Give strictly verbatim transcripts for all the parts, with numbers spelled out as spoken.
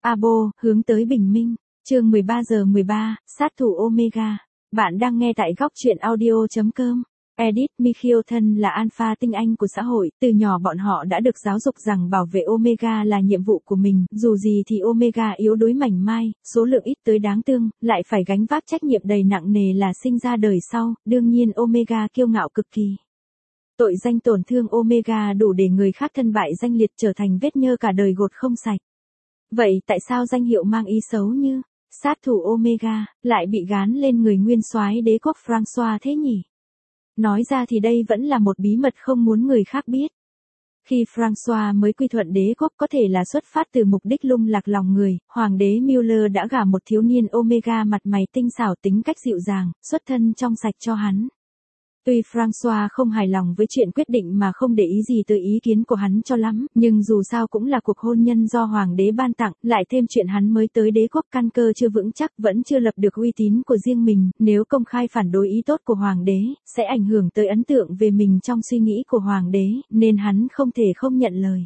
Abo, hướng tới bình minh. Chương mười ba giờ mười ba, sát thủ Omega. Bạn đang nghe tại góc truyện audio chấm com. Edith Michelton là alpha tinh anh của xã hội, từ nhỏ bọn họ đã được giáo dục rằng bảo vệ Omega là nhiệm vụ của mình, dù gì thì Omega yếu đuối mảnh mai, số lượng ít tới đáng thương, lại phải gánh vác trách nhiệm đầy nặng nề là sinh ra đời sau, đương nhiên Omega kiêu ngạo cực kỳ. Tội danh tổn thương Omega đủ để người khác thân bại danh liệt trở thành vết nhơ cả đời gột không sạch. Vậy tại sao danh hiệu mang ý xấu như sát thủ Omega lại bị gán lên người nguyên soái đế quốc Francois thế nhỉ? Nói ra thì đây vẫn là một bí mật không muốn người khác biết. Khi Francois mới quy thuận đế quốc có thể là xuất phát từ mục đích lung lạc lòng người, hoàng đế Mueller đã gả một thiếu niên Omega mặt mày tinh xảo tính cách dịu dàng, xuất thân trong sạch cho hắn. Tuy Francois không hài lòng với chuyện quyết định mà không để ý gì tới ý kiến của hắn cho lắm, nhưng dù sao cũng là cuộc hôn nhân do hoàng đế ban tặng, lại thêm chuyện hắn mới tới đế quốc căn cơ chưa vững chắc vẫn chưa lập được uy tín của riêng mình, nếu công khai phản đối ý tốt của hoàng đế, sẽ ảnh hưởng tới ấn tượng về mình trong suy nghĩ của hoàng đế, nên hắn không thể không nhận lời.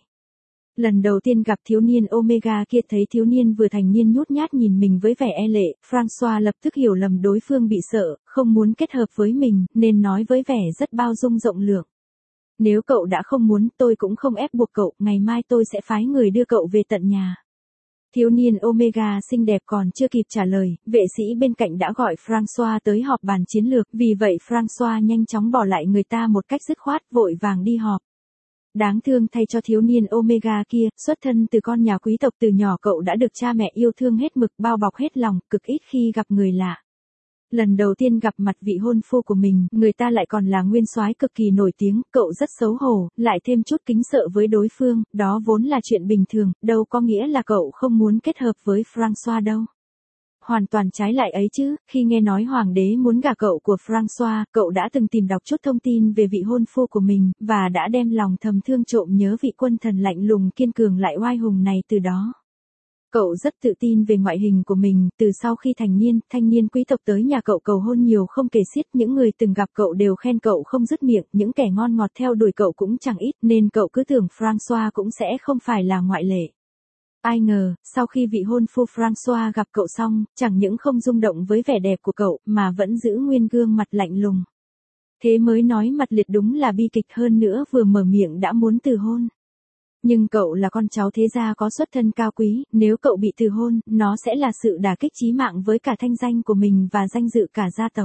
Lần đầu tiên gặp thiếu niên Omega kia thấy thiếu niên vừa thành niên nhút nhát nhìn mình với vẻ e lệ, Francois lập tức hiểu lầm đối phương bị sợ, không muốn kết hợp với mình, nên nói với vẻ rất bao dung rộng lượng. Nếu cậu đã không muốn, tôi cũng không ép buộc cậu, ngày mai tôi sẽ phái người đưa cậu về tận nhà. Thiếu niên Omega xinh đẹp còn chưa kịp trả lời, vệ sĩ bên cạnh đã gọi Francois tới họp bàn chiến lược, vì vậy Francois nhanh chóng bỏ lại người ta một cách dứt khoát, vội vàng đi họp. Đáng thương thay cho thiếu niên Omega kia, xuất thân từ con nhà quý tộc từ nhỏ cậu đã được cha mẹ yêu thương hết mực, bao bọc hết lòng, cực ít khi gặp người lạ. Lần đầu tiên gặp mặt vị hôn phu của mình, người ta lại còn là nguyên soái cực kỳ nổi tiếng, cậu rất xấu hổ, lại thêm chút kính sợ với đối phương, đó vốn là chuyện bình thường, đâu có nghĩa là cậu không muốn kết hợp với Francois đâu. Hoàn toàn trái lại ấy chứ, khi nghe nói hoàng đế muốn gả cậu của Francois, cậu đã từng tìm đọc chút thông tin về vị hôn phu của mình, và đã đem lòng thầm thương trộm nhớ vị quân thần lạnh lùng kiên cường lại oai hùng này từ đó. Cậu rất tự tin về ngoại hình của mình, từ sau khi thành niên, thanh niên quý tộc tới nhà cậu cầu hôn nhiều không kể xiết, những người từng gặp cậu đều khen cậu không dứt miệng, những kẻ ngon ngọt theo đuổi cậu cũng chẳng ít, nên cậu cứ tưởng Francois cũng sẽ không phải là ngoại lệ. Ai ngờ, sau khi vị hôn phu Francois gặp cậu xong, chẳng những không rung động với vẻ đẹp của cậu, mà vẫn giữ nguyên gương mặt lạnh lùng. Thế mới nói mặt liệt đúng là bi kịch, hơn nữa vừa mở miệng đã muốn từ hôn. Nhưng cậu là con cháu thế gia có xuất thân cao quý, nếu cậu bị từ hôn, nó sẽ là sự đả kích chí mạng với cả thanh danh của mình và danh dự cả gia tộc.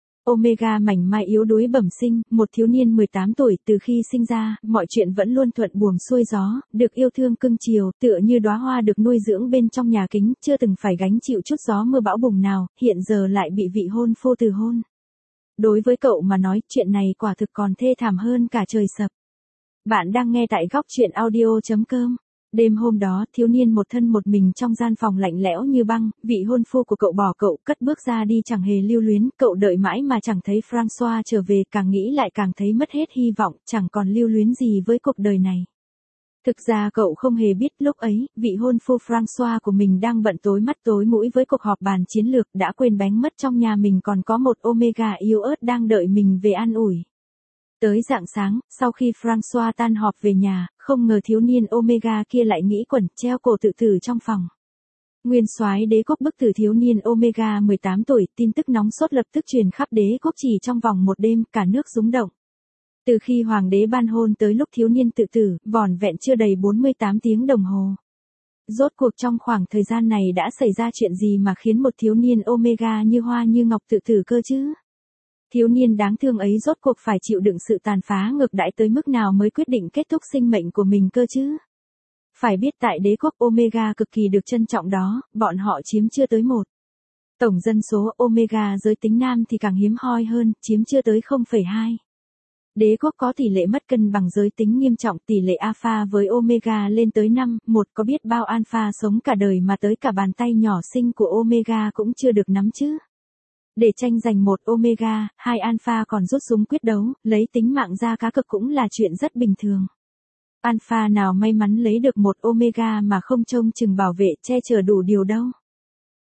Omega mảnh mai yếu đuối bẩm sinh, một thiếu niên mười tám tuổi, từ khi sinh ra, mọi chuyện vẫn luôn thuận buồm xuôi gió, được yêu thương cưng chiều, tựa như đóa hoa được nuôi dưỡng bên trong nhà kính, chưa từng phải gánh chịu chút gió mưa bão bùng nào, hiện giờ lại bị vị hôn phu từ hôn. Đối với cậu mà nói, chuyện này quả thực còn thê thảm hơn cả trời sập. Bạn đang nghe tại góc truyện audio chấm com. Đêm hôm đó, thiếu niên một thân một mình trong gian phòng lạnh lẽo như băng, vị hôn phu của cậu bỏ cậu, cất bước ra đi chẳng hề lưu luyến, cậu đợi mãi mà chẳng thấy Francois trở về, càng nghĩ lại càng thấy mất hết hy vọng, chẳng còn lưu luyến gì với cuộc đời này. Thực ra cậu không hề biết lúc ấy, vị hôn phu Francois của mình đang bận tối mắt tối mũi với cuộc họp bàn chiến lược, đã quên bén mất trong nhà mình còn có một Omega yếu ớt đang đợi mình về an ủi. Tới rạng sáng, sau khi Francois tan họp về nhà, không ngờ thiếu niên Omega kia lại nghĩ quẩn, treo cổ tự tử trong phòng. Nguyên soái đế quốc bức tử thiếu niên Omega mười tám tuổi, tin tức nóng sốt lập tức truyền khắp đế quốc, chỉ trong vòng một đêm, cả nước rúng động. Từ khi hoàng đế ban hôn tới lúc thiếu niên tự tử, vỏn vẹn chưa đầy bốn mươi tám tiếng đồng hồ. Rốt cuộc trong khoảng thời gian này đã xảy ra chuyện gì mà khiến một thiếu niên Omega như hoa như ngọc tự tử cơ chứ? Thiếu niên đáng thương ấy rốt cuộc phải chịu đựng sự tàn phá ngược đãi tới mức nào mới quyết định kết thúc sinh mệnh của mình cơ chứ? Phải biết tại đế quốc Omega cực kỳ được trân trọng đó, bọn họ chiếm chưa tới một. Tổng dân số Omega giới tính nam thì càng hiếm hoi hơn, chiếm chưa tới không phẩy hai. Đế quốc có tỷ lệ mất cân bằng giới tính nghiêm trọng, tỷ lệ alpha với Omega lên tới năm, một, có biết bao alpha sống cả đời mà tới cả bàn tay nhỏ xinh của Omega cũng chưa được nắm chứ? Để tranh giành một Omega, hai alpha còn rút súng quyết đấu, lấy tính mạng ra cá cược cũng là chuyện rất bình thường. Alpha nào may mắn lấy được một Omega mà không trông chừng bảo vệ che chở đủ điều đâu.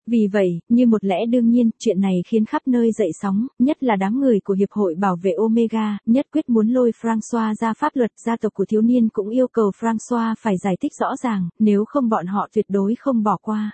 Vì vậy, như một lẽ đương nhiên, chuyện này khiến khắp nơi dậy sóng, nhất là đám người của Hiệp hội Bảo vệ Omega, nhất quyết muốn lôi Francois ra pháp luật. Gia tộc của thiếu niên cũng yêu cầu Francois phải giải thích rõ ràng, nếu không bọn họ tuyệt đối không bỏ qua.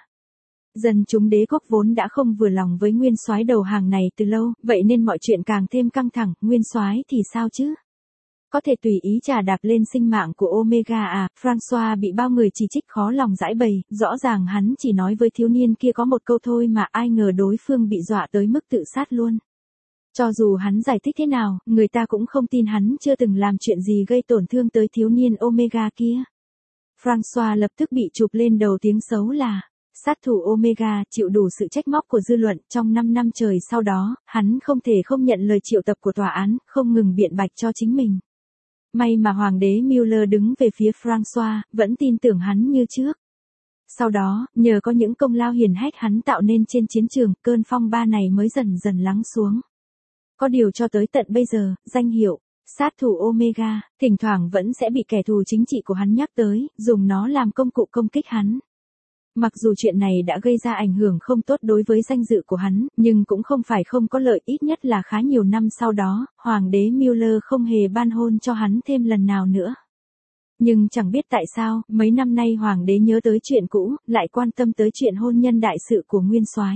Dân chúng đế quốc vốn đã không vừa lòng với nguyên soái đầu hàng này từ lâu, vậy nên mọi chuyện càng thêm căng thẳng. Nguyên soái thì sao chứ? Có thể tùy ý trà đạp lên sinh mạng của Omega à? Francois bị bao người chỉ trích khó lòng giải bày, rõ ràng hắn chỉ nói với thiếu niên kia có một câu thôi mà ai ngờ đối phương bị dọa tới mức tự sát luôn. Cho dù hắn giải thích thế nào, người ta cũng không tin hắn chưa từng làm chuyện gì gây tổn thương tới thiếu niên Omega kia. Francois lập tức bị chụp lên đầu tiếng xấu là sát thủ Omega, chịu đủ sự trách móc của dư luận. Trong năm năm trời sau đó, hắn không thể không nhận lời triệu tập của tòa án, không ngừng biện bạch cho chính mình. May mà Hoàng đế Mueller đứng về phía Francois, vẫn tin tưởng hắn như trước. Sau đó, nhờ có những công lao hiển hách hắn tạo nên trên chiến trường, cơn phong ba này mới dần dần lắng xuống. Có điều cho tới tận bây giờ, danh hiệu sát thủ Omega, thỉnh thoảng vẫn sẽ bị kẻ thù chính trị của hắn nhắc tới, dùng nó làm công cụ công kích hắn. Mặc dù chuyện này đã gây ra ảnh hưởng không tốt đối với danh dự của hắn, nhưng cũng không phải không có lợi, ít nhất là khá nhiều năm sau đó, Hoàng đế Mueller không hề ban hôn cho hắn thêm lần nào nữa. Nhưng chẳng biết tại sao, mấy năm nay Hoàng đế nhớ tới chuyện cũ, lại quan tâm tới chuyện hôn nhân đại sự của nguyên soái.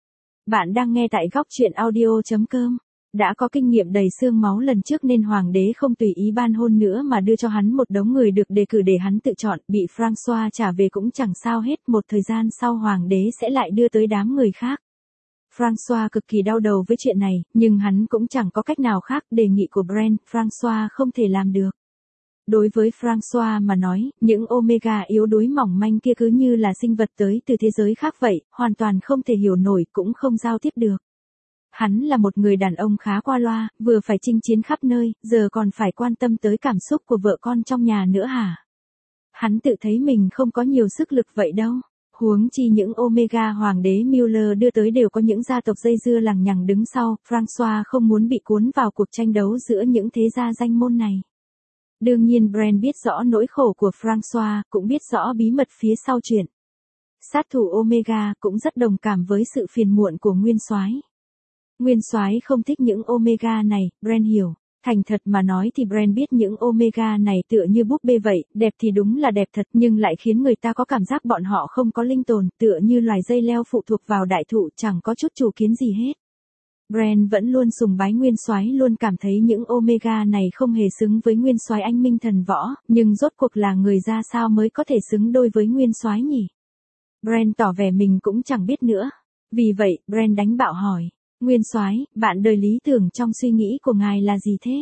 Bạn đang nghe tại góc truyện audio chấm com. Đã có kinh nghiệm đầy xương máu lần trước nên Hoàng đế không tùy ý ban hôn nữa mà đưa cho hắn một đống người được đề cử để hắn tự chọn, bị Francois trả về cũng chẳng sao hết, một thời gian sau Hoàng đế sẽ lại đưa tới đám người khác. Francois cực kỳ đau đầu với chuyện này, nhưng hắn cũng chẳng có cách nào khác, đề nghị của Brand, Francois không thể làm được. Đối với Francois mà nói, những Omega yếu đuối mỏng manh kia cứ như là sinh vật tới từ thế giới khác vậy, hoàn toàn không thể hiểu nổi cũng không giao tiếp được. Hắn là một người đàn ông khá qua loa, vừa phải chinh chiến khắp nơi, giờ còn phải quan tâm tới cảm xúc của vợ con trong nhà nữa hả? Hắn tự thấy mình không có nhiều sức lực vậy đâu. Huống chi những Omega Hoàng đế Mueller đưa tới đều có những gia tộc dây dưa lằng nhằng đứng sau, Francois không muốn bị cuốn vào cuộc tranh đấu giữa những thế gia danh môn này. Đương nhiên Brand biết rõ nỗi khổ của Francois, cũng biết rõ bí mật phía sau chuyện. Sát thủ Omega cũng rất đồng cảm với sự phiền muộn của nguyên soái. Nguyên soái không thích những Omega này, Brand hiểu. Thành thật mà nói thì Brand biết những Omega này tựa như búp bê vậy, đẹp thì đúng là đẹp thật nhưng lại khiến người ta có cảm giác bọn họ không có linh tồn, tựa như loài dây leo phụ thuộc vào đại thụ chẳng có chút chủ kiến gì hết. Brand vẫn luôn sùng bái nguyên soái, luôn cảm thấy những Omega này không hề xứng với nguyên soái anh minh thần võ, nhưng rốt cuộc là người ra sao mới có thể xứng đôi với nguyên soái nhỉ? Brand tỏ vẻ mình cũng chẳng biết nữa. Vì vậy, Brand đánh bạo hỏi. Nguyên soái, bạn đời lý tưởng trong suy nghĩ của ngài là gì thế?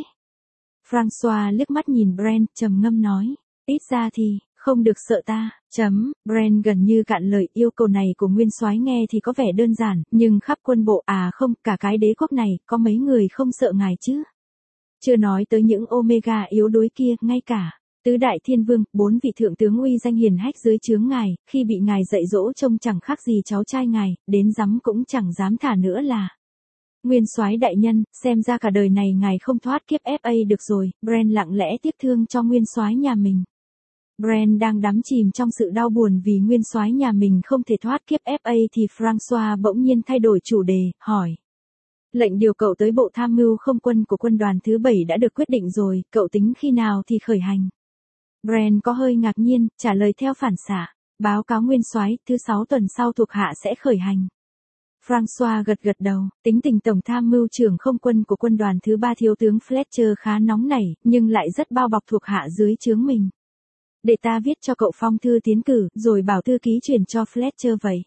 Francois liếc mắt nhìn Brand, trầm ngâm nói. Ít ra thì, không được sợ ta, chấm, Brand gần như cạn lời. Yêu cầu này của nguyên soái nghe thì có vẻ đơn giản, nhưng khắp quân bộ, à không, cả cái đế quốc này, có mấy người không sợ ngài chứ? Chưa nói tới những Omega yếu đuối kia, ngay cả tứ đại thiên vương, bốn vị thượng tướng uy danh hiển hách dưới trướng ngài, khi bị ngài dạy dỗ trông chẳng khác gì cháu trai ngài, đến dám cũng chẳng dám thả nữa là. Nguyên soái đại nhân, xem ra cả đời này ngài không thoát kiếp ép a được rồi. Brand lặng lẽ tiếc thương cho nguyên soái nhà mình. Brand đang đắm chìm trong sự đau buồn vì nguyên soái nhà mình không thể thoát kiếp ép a thì Francois bỗng nhiên thay đổi chủ đề, hỏi. Lệnh điều cậu tới bộ tham mưu không quân của quân đoàn thứ bảy đã được quyết định rồi, cậu tính khi nào thì khởi hành? Brand có hơi ngạc nhiên, trả lời theo phản xạ. Báo cáo nguyên soái, thứ sáu tuần sau thuộc hạ sẽ khởi hành. Francois gật gật đầu, tính tình tổng tham mưu trưởng không quân của quân đoàn thứ ba thiếu tướng Fletcher khá nóng nảy, nhưng lại rất bao bọc thuộc hạ dưới trướng mình. Để ta viết cho cậu phong thư tiến cử, rồi bảo thư ký chuyển cho Fletcher vậy.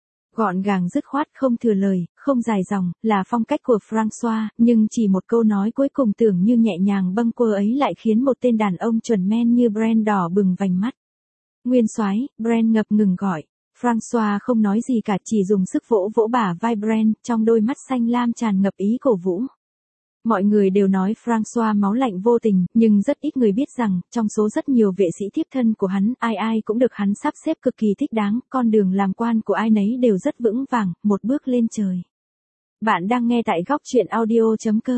Gọn gàng dứt khoát, không thừa lời, không dài dòng, là phong cách của Francois, nhưng chỉ một câu nói cuối cùng tưởng như nhẹ nhàng bâng quơ ấy lại khiến một tên đàn ông chuẩn men như Brand đỏ bừng vành mắt. Nguyên soái, Brand ngập ngừng gọi. Francois không nói gì cả, chỉ dùng sức vỗ vỗ bả vai Brand, trong đôi mắt xanh lam tràn ngập ý cổ vũ. Mọi người đều nói Francois máu lạnh vô tình, nhưng rất ít người biết rằng, trong số rất nhiều vệ sĩ thiếp thân của hắn, ai ai cũng được hắn sắp xếp cực kỳ thích đáng, con đường làm quan của ai nấy đều rất vững vàng, một bước lên trời. Bạn đang nghe tại góc truyện audio chấm com.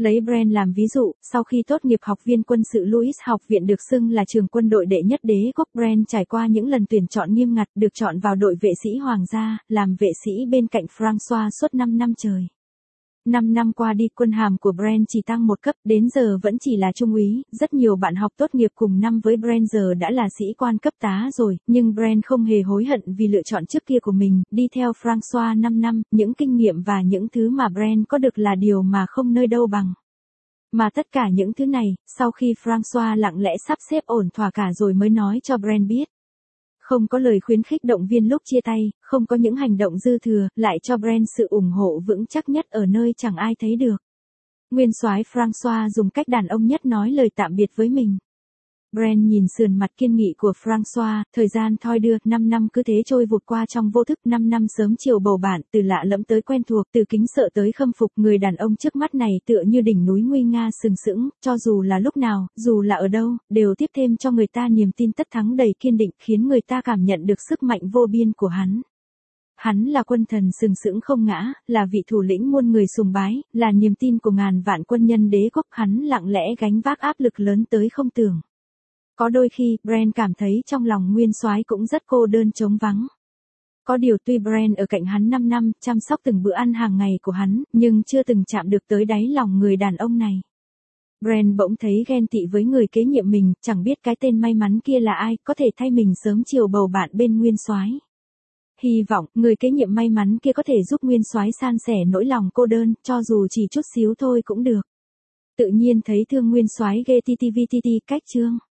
Lấy Brand làm ví dụ, sau khi tốt nghiệp học viên quân sự Louis học viện được xưng là trường quân đội đệ nhất đế quốc, Brand trải qua những lần tuyển chọn nghiêm ngặt, được chọn vào đội vệ sĩ hoàng gia, làm vệ sĩ bên cạnh François suốt năm năm trời. năm năm qua đi, quân hàm của Brand chỉ tăng một cấp, đến giờ vẫn chỉ là trung úy. Rất nhiều bạn học tốt nghiệp cùng năm với Brand giờ đã là sĩ quan cấp tá rồi, nhưng Brand không hề hối hận vì lựa chọn trước kia của mình. Đi theo François năm năm, những kinh nghiệm và những thứ mà Brand có được là điều mà không nơi đâu bằng. Mà tất cả những thứ này, sau khi François lặng lẽ sắp xếp ổn thỏa cả rồi mới nói cho Brand biết. Không có lời khuyến khích động viên lúc chia tay, không có những hành động dư thừa, lại cho Brand sự ủng hộ vững chắc nhất ở nơi chẳng ai thấy được. Nguyên soái François dùng cách đàn ông nhất nói lời tạm biệt với mình. Brand nhìn sườn mặt kiên nghị của François, thời gian thoi đưa, năm năm cứ thế trôi vụt qua trong vô thức, năm năm sớm chiều bầu bạn, từ lạ lẫm tới quen thuộc, từ kính sợ tới khâm phục, người đàn ông trước mắt này tựa như đỉnh núi nguy nga sừng sững, cho dù là lúc nào, dù là ở đâu, đều tiếp thêm cho người ta niềm tin tất thắng đầy kiên định, khiến người ta cảm nhận được sức mạnh vô biên của hắn. Hắn là quân thần sừng sững không ngã, là vị thủ lĩnh muôn người sùng bái, là niềm tin của ngàn vạn quân nhân đế quốc, hắn lặng lẽ gánh vác áp lực lớn tới không tưởng. Có đôi khi, Brand cảm thấy trong lòng nguyên soái cũng rất cô đơn trống vắng. Có điều tuy Brand ở cạnh hắn năm năm, chăm sóc từng bữa ăn hàng ngày của hắn, nhưng chưa từng chạm được tới đáy lòng người đàn ông này. Brand bỗng thấy ghen tị với người kế nhiệm mình, chẳng biết cái tên may mắn kia là ai, có thể thay mình sớm chiều bầu bạn bên nguyên soái. Hy vọng, người kế nhiệm may mắn kia có thể giúp nguyên soái san sẻ nỗi lòng cô đơn, cho dù chỉ chút xíu thôi cũng được. Tự nhiên thấy thương nguyên soái ghê ti ti vi ti ti cách chương.